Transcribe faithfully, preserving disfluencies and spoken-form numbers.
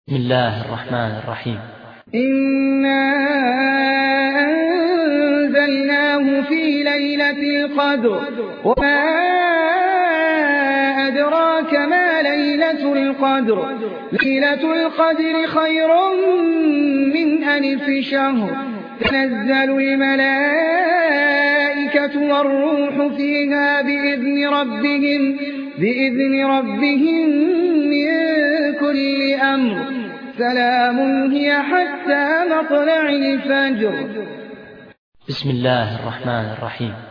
بسم الله الرحمن الرحيم. إنا أنزلناه في ليلة القدر وما أدراك ما ليلة القدر ليلة القدر خير من ألف شهر تنزل الملائكة والروح فيها بإذن ربهم بإذن ربهم من كل أمر سلام هي حتى مطلع الفجر. بسم الله الرحمن الرحيم.